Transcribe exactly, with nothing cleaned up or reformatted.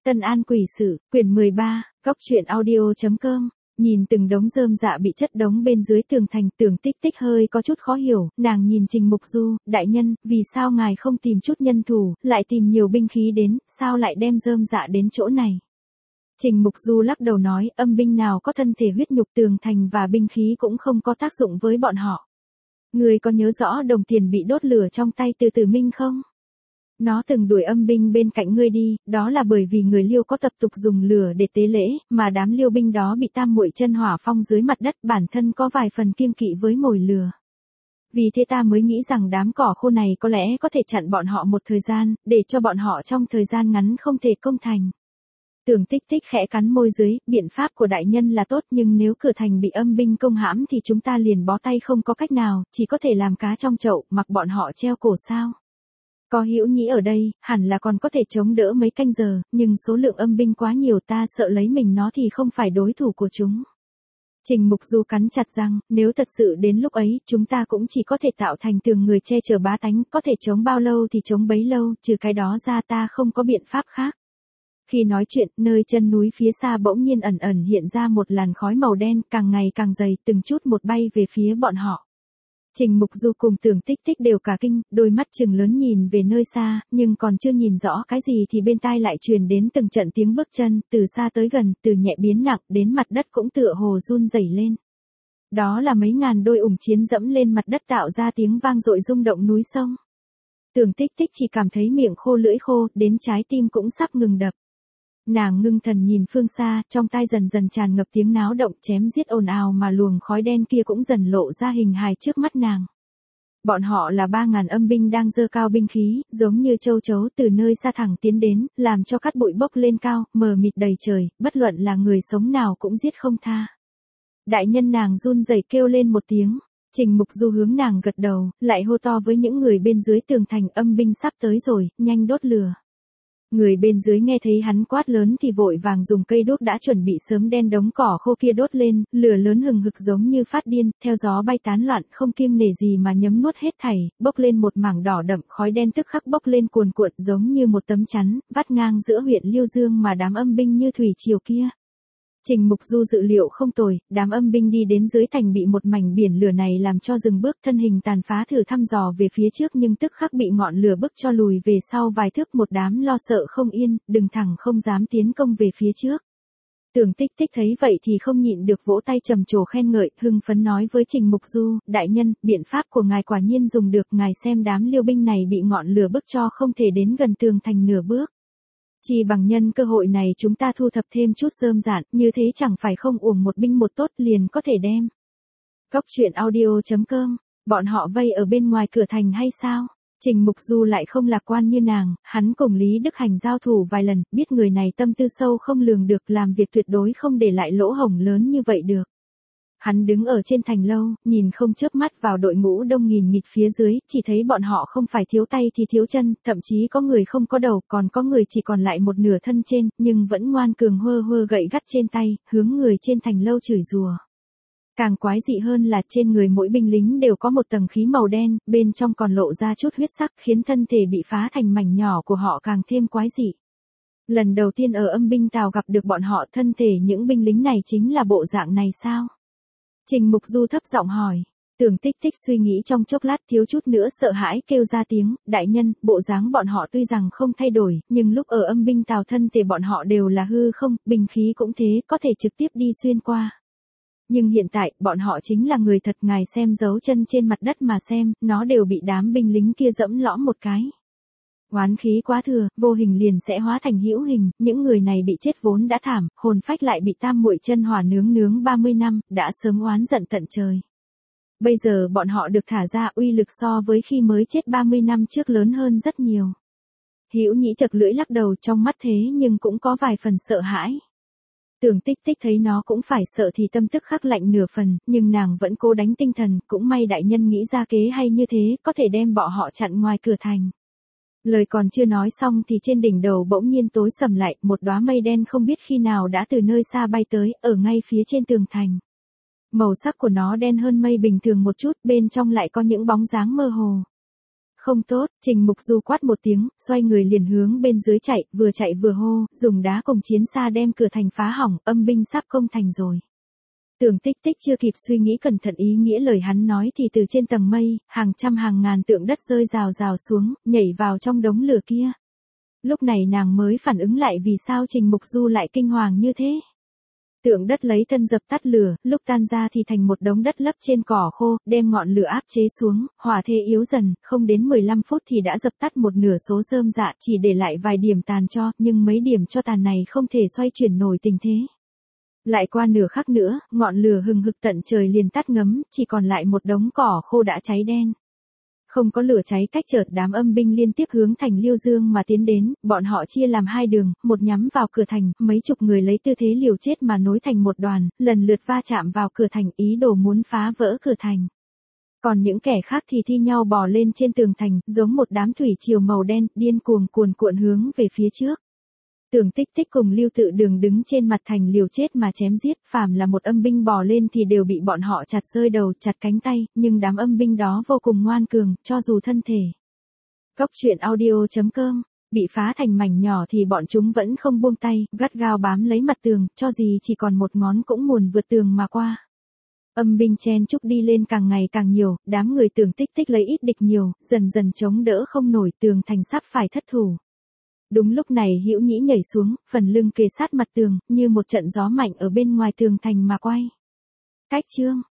Tân An Quỷ Sự, quyển mười ba, góc truyện audio.com. Nhìn từng đống rơm dạ bị chất đống bên dưới tường thành, Tưởng Tích Tích hơi có chút khó hiểu, nàng nhìn Trình Mục Du, đại nhân, vì sao ngài không tìm chút nhân thủ, lại tìm nhiều binh khí đến, sao lại đem rơm dạ đến chỗ này? Trình Mục Du lắc đầu nói, âm binh nào có thân thể huyết nhục, tường thành và binh khí cũng không có tác dụng với bọn họ. Ngươi có nhớ rõ đồng tiền bị đốt lửa trong tay Từ Tử Minh không? Nó từng đuổi âm binh bên cạnh ngươi đi, đó là bởi vì người Liêu có tập tục dùng lửa để tế lễ, mà đám Liêu binh đó bị tam muội chân hỏa phong dưới mặt đất, bản thân có vài phần kiêng kỵ với mồi lửa. Vì thế ta mới nghĩ rằng đám cỏ khô này có lẽ có thể chặn bọn họ một thời gian, để cho bọn họ trong thời gian ngắn không thể công thành. Tưởng Tích Tích khẽ cắn môi dưới, biện pháp của đại nhân là tốt, nhưng nếu cửa thành bị âm binh công hãm thì chúng ta liền bó tay không có cách nào, chỉ có thể làm cá trong chậu, mặc bọn họ treo cổ sao. Có Hữu Nhĩ ở đây, hẳn là còn có thể chống đỡ mấy canh giờ, nhưng số lượng âm binh quá nhiều, ta sợ lấy mình nó thì không phải đối thủ của chúng. Trình Mục Du cắn chặt răng, nếu thật sự đến lúc ấy, chúng ta cũng chỉ có thể tạo thành tường người che chở bá tánh, có thể chống bao lâu thì chống bấy lâu, trừ cái đó ra ta không có biện pháp khác. Khi nói chuyện, nơi chân núi phía xa bỗng nhiên ẩn ẩn hiện ra một làn khói màu đen, càng ngày càng dày, từng chút một bay về phía bọn họ. Trình Mục Du cùng Tưởng Tích Tích đều cả kinh, đôi mắt trừng lớn nhìn về nơi xa, nhưng còn chưa nhìn rõ cái gì thì bên tai lại truyền đến từng trận tiếng bước chân, từ xa tới gần, từ nhẹ biến nặng, đến mặt đất cũng tựa hồ run rẩy lên. Đó là mấy ngàn đôi ủng chiến dẫm lên mặt đất tạo ra tiếng vang dội rung động núi sông. Tưởng Tích Tích chỉ cảm thấy miệng khô lưỡi khô, đến trái tim cũng sắp ngừng đập. Nàng ngưng thần nhìn phương xa, trong tai dần dần tràn ngập tiếng náo động chém giết ồn ào, mà luồng khói đen kia cũng dần lộ ra hình hài trước mắt nàng. Bọn họ là ba ngàn âm binh đang giơ cao binh khí, giống như châu chấu từ nơi xa thẳng tiến đến, làm cho cát bụi bốc lên cao, mờ mịt đầy trời, bất luận là người sống nào cũng giết không tha. Đại nhân, nàng run rẩy kêu lên một tiếng. Trình Mục Du hướng nàng gật đầu, lại hô to với những người bên dưới tường thành, âm binh sắp tới rồi, nhanh đốt lửa. Người bên dưới nghe thấy hắn quát lớn thì vội vàng dùng cây đuốc đã chuẩn bị sớm đen đống cỏ khô kia đốt lên, lửa lớn hừng hực giống như phát điên, theo gió bay tán loạn, không kiêng nể gì mà nhấm nuốt hết thảy, bốc lên một mảng đỏ đậm, khói đen tức khắc bốc lên cuồn cuộn giống như một tấm chắn, vắt ngang giữa huyện Liêu Dương mà đám âm binh như thủy triều kia. Trình Mục Du dự liệu không tồi, đám âm binh đi đến dưới thành bị một mảnh biển lửa này làm cho dừng bước, thân hình tàn phá thử thăm dò về phía trước nhưng tức khắc bị ngọn lửa bức cho lùi về sau vài thước, một đám lo sợ không yên, đứng thẳng không dám tiến công về phía trước. Tưởng Tích Tích thấy vậy thì không nhịn được vỗ tay trầm trồ khen ngợi, hưng phấn nói với Trình Mục Du, đại nhân, biện pháp của ngài quả nhiên dùng được, ngài xem đám Liêu binh này bị ngọn lửa bức cho không thể đến gần tường thành nửa bước. Chỉ bằng nhân cơ hội này chúng ta thu thập thêm chút rơm rạn, như thế chẳng phải không uổng một binh một tốt, liền có thể đem. Góc truyện audio.com, bọn họ vây ở bên ngoài cửa thành hay sao? Trình Mục Du lại không lạc quan như nàng, hắn cùng Lý Đức Hành giao thủ vài lần, biết người này tâm tư sâu không lường được, làm việc tuyệt đối không để lại lỗ hổng lớn như vậy được. Hắn đứng ở trên thành lâu, nhìn không chớp mắt vào đội ngũ đông nghìn nghịt phía dưới, chỉ thấy bọn họ không phải thiếu tay thì thiếu chân, thậm chí có người không có đầu, còn có người chỉ còn lại một nửa thân trên, nhưng vẫn ngoan cường hơ hơ gậy gắt trên tay, hướng người trên thành lâu chửi rủa. Càng quái dị hơn là trên người mỗi binh lính đều có một tầng khí màu đen, bên trong còn lộ ra chút huyết sắc, khiến thân thể bị phá thành mảnh nhỏ của họ càng thêm quái dị. Lần đầu tiên ở âm binh Tào gặp được bọn họ, thân thể những binh lính này chính là bộ dạng này sao? Trình Mục Du thấp giọng hỏi. Tưởng Tích Tích suy nghĩ trong chốc lát, thiếu chút nữa sợ hãi kêu ra tiếng, đại nhân, bộ dáng bọn họ tuy rằng không thay đổi, nhưng lúc ở âm binh Tào thân thể bọn họ đều là hư không, binh khí cũng thế, có thể trực tiếp đi xuyên qua. Nhưng hiện tại, bọn họ chính là người thật, ngài xem dấu chân trên mặt đất mà xem, nó đều bị đám binh lính kia dẫm lõm một cái. Oán khí quá thừa, vô hình liền sẽ hóa thành hữu hình, những người này bị chết vốn đã thảm, hồn phách lại bị tam muội chân hỏa nướng nướng ba mươi năm, đã sớm oán giận tận trời. Bây giờ bọn họ được thả ra, uy lực so với khi mới chết ba mươi năm trước lớn hơn rất nhiều. Hữu Nhĩ chật lưỡi lắc đầu, trong mắt thế nhưng cũng có vài phần sợ hãi. Tưởng Tích Tích thấy nó cũng phải sợ thì tâm tức khắc lạnh nửa phần, nhưng nàng vẫn cố đánh tinh thần, cũng may đại nhân nghĩ ra kế hay như thế, có thể đem bọn họ chặn ngoài cửa thành. Lời còn chưa nói xong thì trên đỉnh đầu bỗng nhiên tối sầm lại, một đóa mây đen không biết khi nào đã từ nơi xa bay tới, ở ngay phía trên tường thành. Màu sắc của nó đen hơn mây bình thường một chút, bên trong lại có những bóng dáng mơ hồ. Không tốt, Trình Mục Du quát một tiếng, xoay người liền hướng bên dưới chạy, vừa chạy vừa hô, dùng đá cùng chiến xa đem cửa thành phá hỏng, âm binh sắp công thành rồi. Tưởng Tích Tích chưa kịp suy nghĩ cẩn thận ý nghĩa lời hắn nói thì từ trên tầng mây, hàng trăm hàng ngàn tượng đất rơi rào rào xuống, nhảy vào trong đống lửa kia. Lúc này nàng mới phản ứng lại vì sao Trình Mục Du lại kinh hoàng như thế. Tượng đất lấy thân dập tắt lửa, lúc tan ra thì thành một đống đất lấp trên cỏ khô, đem ngọn lửa áp chế xuống, hỏa thế yếu dần, không đến mười lăm phút thì đã dập tắt một nửa số rơm rạ, chỉ để lại vài điểm tàn tro, nhưng mấy điểm cho tàn này không thể xoay chuyển nổi tình thế. Lại qua nửa khắc nữa, ngọn lửa hừng hực tận trời liền tắt ngấm, chỉ còn lại một đống cỏ khô đã cháy đen. Không có lửa cháy cách chợt đám âm binh liên tiếp hướng thành Liêu Dương mà tiến đến, bọn họ chia làm hai đường, một nhắm vào cửa thành, mấy chục người lấy tư thế liều chết mà nối thành một đoàn, lần lượt va chạm vào cửa thành ý đồ muốn phá vỡ cửa thành. Còn những kẻ khác thì thi nhau bò lên trên tường thành, giống một đám thủy triều màu đen, điên cuồng cuồn cuộn hướng về phía trước. Tưởng Tích Tích cùng Lưu Tự Đường đứng trên mặt thành liều chết mà chém giết, phàm là một âm binh bò lên thì đều bị bọn họ chặt rơi đầu, chặt cánh tay, nhưng đám âm binh đó vô cùng ngoan cường, cho dù thân thể. Cốc truyện audio chấm com, bị phá thành mảnh nhỏ thì bọn chúng vẫn không buông tay, gắt gao bám lấy mặt tường, cho gì chỉ còn một ngón cũng muốn vượt tường mà qua. Âm binh chen chúc đi lên càng ngày càng nhiều, đám người Tưởng Tích Tích lấy ít địch nhiều, dần dần chống đỡ không nổi, tường thành sắp phải thất thủ. Đúng lúc này Hữu Nhĩ nhảy xuống, phần lưng kề sát mặt tường, như một trận gió mạnh ở bên ngoài tường thành mà quay. Cách chương